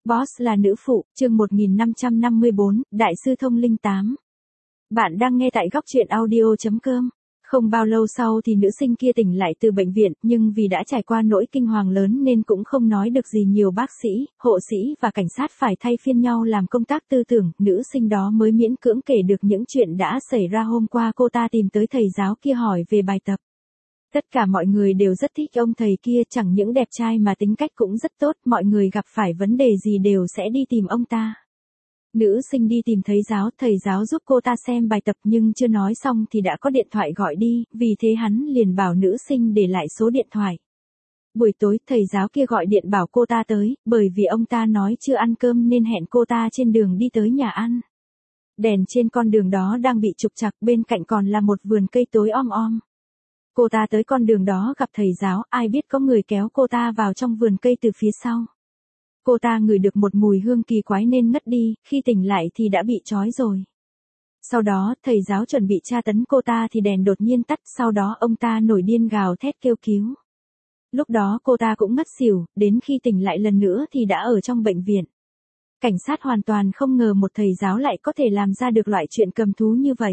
Boss là nữ phụ, chương 1554, Đại sư thông linh 8. Bạn đang nghe tại góc truyện audio.com. Không bao lâu sau thì nữ sinh kia tỉnh lại từ bệnh viện, nhưng vì đã trải qua nỗi kinh hoàng lớn nên cũng không nói được gì nhiều. Bác sĩ, hộ sĩ và cảnh sát phải thay phiên nhau làm công tác tư tưởng, nữ sinh đó mới miễn cưỡng kể được những chuyện đã xảy ra hôm qua. Cô ta tìm tới thầy giáo kia hỏi về bài tập. Tất cả mọi người đều rất thích ông thầy kia, chẳng những đẹp trai mà tính cách cũng rất tốt, mọi người gặp phải vấn đề gì đều sẽ đi tìm ông ta. Nữ sinh đi tìm thầy giáo giúp cô ta xem bài tập nhưng chưa nói xong thì đã có điện thoại gọi đi, vì thế hắn liền bảo nữ sinh để lại số điện thoại. Buổi tối, thầy giáo kia gọi điện bảo cô ta tới, bởi vì ông ta nói chưa ăn cơm nên hẹn cô ta trên đường đi tới nhà ăn. Đèn trên con đường đó đang bị trục trặc, bên cạnh còn là một vườn cây tối om om. Cô ta tới con đường đó gặp thầy giáo, ai biết có người kéo cô ta vào trong vườn cây từ phía sau. Cô ta ngửi được một mùi hương kỳ quái nên ngất đi, khi tỉnh lại thì đã bị trói rồi. Sau đó, thầy giáo chuẩn bị tra tấn cô ta thì đèn đột nhiên tắt, sau đó ông ta nổi điên gào thét kêu cứu. Lúc đó cô ta cũng ngất xỉu, đến khi tỉnh lại lần nữa thì đã ở trong bệnh viện. Cảnh sát hoàn toàn không ngờ một thầy giáo lại có thể làm ra được loại chuyện cầm thú như vậy.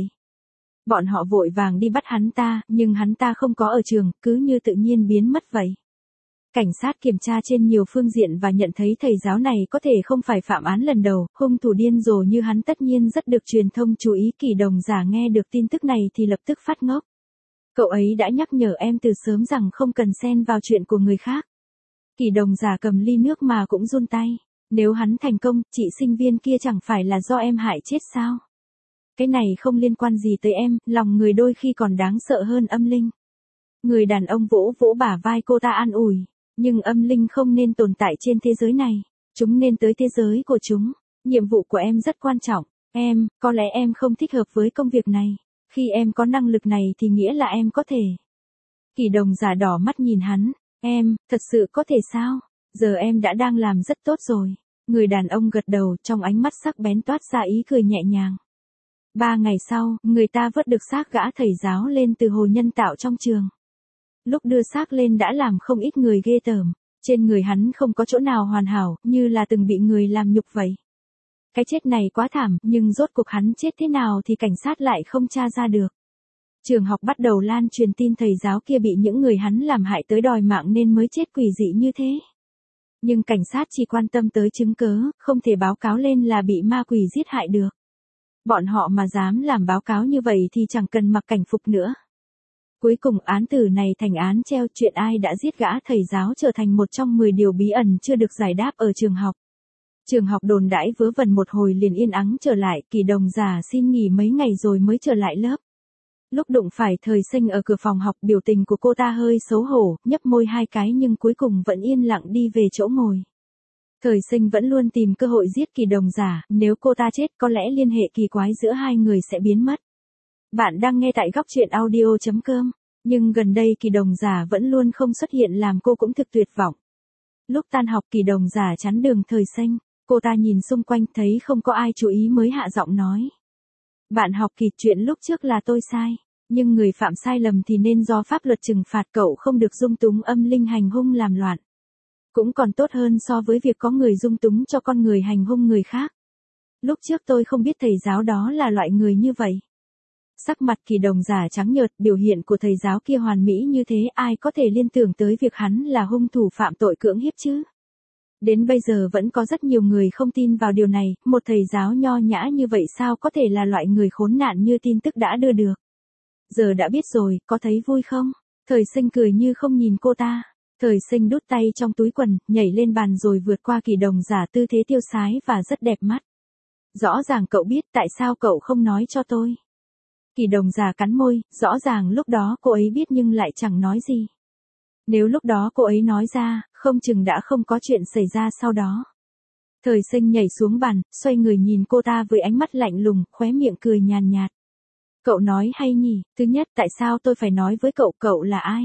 Bọn họ vội vàng đi bắt hắn ta, nhưng hắn ta không có ở trường, cứ như tự nhiên biến mất vậy. Cảnh sát kiểm tra trên nhiều phương diện và nhận thấy thầy giáo này có thể không phải phạm án lần đầu, hung thủ điên rồ như hắn tất nhiên rất được truyền thông chú ý. Kỳ Đồng Giả nghe được tin tức này thì lập tức phát ngốc. Cậu ấy đã nhắc nhở em từ sớm rằng không cần xen vào chuyện của người khác. Kỳ Đồng Giả cầm ly nước mà cũng run tay. Nếu hắn thành công, chị sinh viên kia chẳng phải là do em hại chết sao? Cái này không liên quan gì tới em, lòng người đôi khi còn đáng sợ hơn âm linh. Người đàn ông vỗ vỗ bả vai cô ta an ủi. Nhưng âm linh không nên tồn tại trên thế giới này. Chúng nên tới thế giới của chúng. Nhiệm vụ của em rất quan trọng. Có lẽ em không thích hợp với công việc này. Khi em có năng lực này thì nghĩa là em có thể. Kỳ Đồng Giả đỏ mắt nhìn hắn. Thật sự có thể sao? Giờ em đã đang làm rất tốt rồi. Người đàn ông gật đầu, trong ánh mắt sắc bén toát ra ý cười nhẹ nhàng. 3 ngày sau, người ta vớt được xác gã thầy giáo lên từ hồ nhân tạo trong trường. Lúc đưa xác lên đã làm không ít người ghê tởm. Trên người hắn không có chỗ nào hoàn hảo, như là từng bị người làm nhục vậy. Cái chết này quá thảm, nhưng rốt cuộc hắn chết thế nào thì cảnh sát lại không tra ra được. Trường học bắt đầu lan truyền tin thầy giáo kia bị những người hắn làm hại tới đòi mạng nên mới chết quỷ dị như thế. Nhưng cảnh sát chỉ quan tâm tới chứng cớ, không thể báo cáo lên là bị ma quỷ giết hại được. Bọn họ mà dám làm báo cáo như vậy thì chẳng cần mặc cảnh phục nữa. Cuối cùng án tử này thành án treo, chuyện ai đã giết gã thầy giáo trở thành một trong 10 điều bí ẩn chưa được giải đáp ở trường học. Trường học đồn đãi vớ vẩn một hồi liền yên ắng trở lại. Kỳ Đồng Giả xin nghỉ mấy ngày rồi mới trở lại lớp. Lúc đụng phải Thời Sinh ở cửa phòng học, biểu tình của cô ta hơi xấu hổ, nhấp môi 2 cái nhưng cuối cùng vẫn yên lặng đi về chỗ ngồi. Thời Sinh vẫn luôn tìm cơ hội giết Kỳ Đồng Giả, nếu cô ta chết có lẽ liên hệ kỳ quái giữa hai người sẽ biến mất. Bạn đang nghe tại góc truyện audio.com, nhưng gần đây Kỳ Đồng Giả vẫn luôn không xuất hiện làm cô cũng thực tuyệt vọng. Lúc tan học Kỳ Đồng Giả chắn đường Thời Sinh, cô ta nhìn xung quanh thấy không có ai chú ý mới hạ giọng nói. Bạn học Kỳ, chuyện lúc trước là tôi sai, nhưng người phạm sai lầm thì nên do pháp luật trừng phạt, cậu không được dung túng âm linh hành hung làm loạn. Cũng còn tốt hơn so với việc có người dung túng cho con người hành hung người khác. Lúc trước tôi không biết thầy giáo đó là loại người như vậy. Sắc mặt Kỳ Đồng Giả trắng nhợt, biểu hiện của thầy giáo kia hoàn mỹ như thế, ai có thể liên tưởng tới việc hắn là hung thủ phạm tội cưỡng hiếp chứ? Đến bây giờ vẫn có rất nhiều người không tin vào điều này, một thầy giáo nho nhã như vậy sao có thể là loại người khốn nạn như tin tức đã đưa được. Giờ đã biết rồi, có thấy vui không? Thời Sinh cười như không nhìn cô ta. Thời Sinh đút tay trong túi quần, nhảy lên bàn rồi vượt qua Kỳ Đồng Giả tư thế tiêu sái và rất đẹp mắt. Rõ ràng cậu biết, tại sao cậu không nói cho tôi? Kỳ Đồng Giả cắn môi, rõ ràng lúc đó cô ấy biết nhưng lại chẳng nói gì. Nếu lúc đó cô ấy nói ra, không chừng đã không có chuyện xảy ra sau đó. Thời Sinh nhảy xuống bàn, xoay người nhìn cô ta với ánh mắt lạnh lùng, khóe miệng cười nhàn nhạt. Cậu nói hay nhỉ, thứ nhất, tại sao tôi phải nói với cậu, cậu là ai?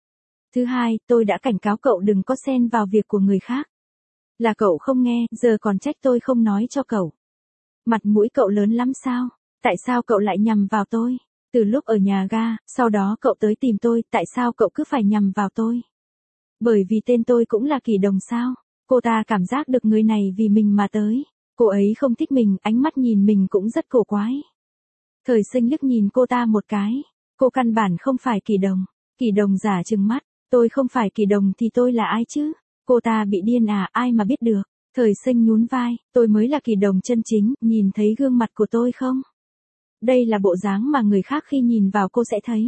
Thứ hai, tôi đã cảnh cáo cậu đừng có xen vào việc của người khác. Là cậu không nghe, giờ còn trách tôi không nói cho cậu. Mặt mũi cậu lớn lắm sao? Tại sao cậu lại nhằm vào tôi? Từ lúc ở nhà ga, sau đó cậu tới tìm tôi, tại sao cậu cứ phải nhằm vào tôi? Bởi vì tên tôi cũng là Kỳ Đồng sao? Cô ta cảm giác được người này vì mình mà tới. Cô ấy không thích mình, ánh mắt nhìn mình cũng rất cổ quái. Thời Sinh liếc nhìn cô ta một cái. Cô căn bản không phải Kỳ Đồng. Kỳ Đồng giả trừng mắt. Tôi không phải Kỳ Đồng thì tôi là ai chứ? Cô ta bị điên à, ai mà biết được. Thời Sinh nhún vai, tôi mới là Kỳ Đồng chân chính, nhìn thấy gương mặt của tôi không? Đây là bộ dáng mà người khác khi nhìn vào cô sẽ thấy.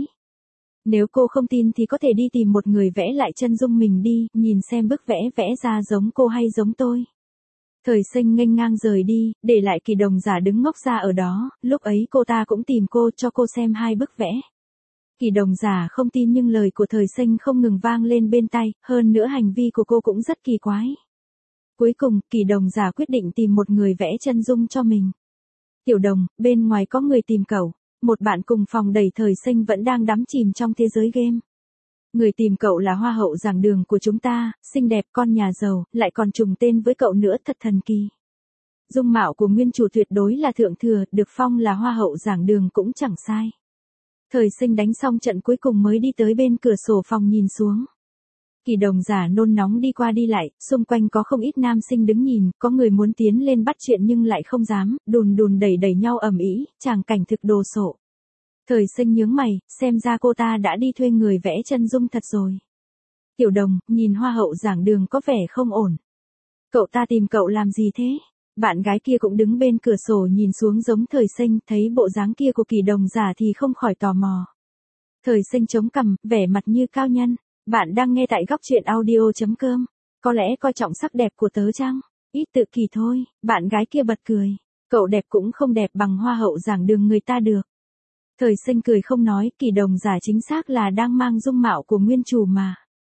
Nếu cô không tin thì có thể đi tìm một người vẽ lại chân dung mình đi, nhìn xem bức vẽ vẽ ra giống cô hay giống tôi. Thời Sinh nghênh ngang rời đi, để lại Kỳ Đồng giả đứng ngốc ra ở đó, lúc ấy cô ta cũng tìm cô cho cô xem hai bức vẽ. Kỳ Đồng giả không tin nhưng lời của Thời Sinh không ngừng vang lên bên tai, hơn nữa hành vi của cô cũng rất kỳ quái. Cuối cùng, Kỳ Đồng giả quyết định tìm một người vẽ chân dung cho mình. Tiểu Đồng, bên ngoài có người tìm cậu. Một bạn cùng phòng đẩy Thời Sinh vẫn đang đắm chìm trong thế giới game. Người tìm cậu là hoa hậu giảng đường của chúng ta, xinh đẹp con nhà giàu, lại còn trùng tên với cậu nữa, thật thần kỳ. Dung mạo của nguyên chủ tuyệt đối là thượng thừa, được phong là hoa hậu giảng đường cũng chẳng sai. Thời Sinh đánh xong trận cuối cùng mới đi tới bên cửa sổ phòng nhìn xuống. Kỳ Đồng giả nôn nóng đi qua đi lại, xung quanh có không ít nam sinh đứng nhìn, có người muốn tiến lên bắt chuyện nhưng lại không dám, đùn đùn đẩy đẩy nhau ầm ĩ, tràng cảnh thực đồ sộ. Thời Sinh nhướng mày, xem ra cô ta đã đi thuê người vẽ chân dung thật rồi. Tiểu Đồng, nhìn hoa hậu giảng đường có vẻ không ổn. Cậu ta tìm cậu làm gì thế? Bạn gái kia cũng đứng bên cửa sổ nhìn xuống giống Thời Sinh, thấy bộ dáng kia của Kỳ Đồng giả thì không khỏi tò mò. Thời Sinh chống cằm, vẻ mặt như cao nhân. Bạn đang nghe tại góc truyện audio.com. Có lẽ coi trọng sắc đẹp của tớ chăng? Ít tự kỳ thôi, bạn gái kia bật cười. Cậu đẹp cũng không đẹp bằng hoa hậu giảng đường người ta được. Thời Sinh cười không nói, Kỳ Đồng giả chính xác là đang mang dung mạo của nguyên chủ mà.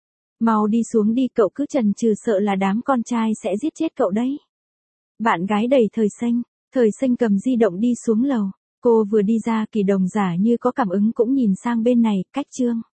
Mau đi xuống đi, cậu cứ chần chừ sợ là đám con trai sẽ giết chết cậu đấy. Bạn gái đẩy Thời Sinh cầm di động đi xuống lầu. Cô vừa đi ra, Kỳ Đồng giả như có cảm ứng cũng nhìn sang bên này, cách chương.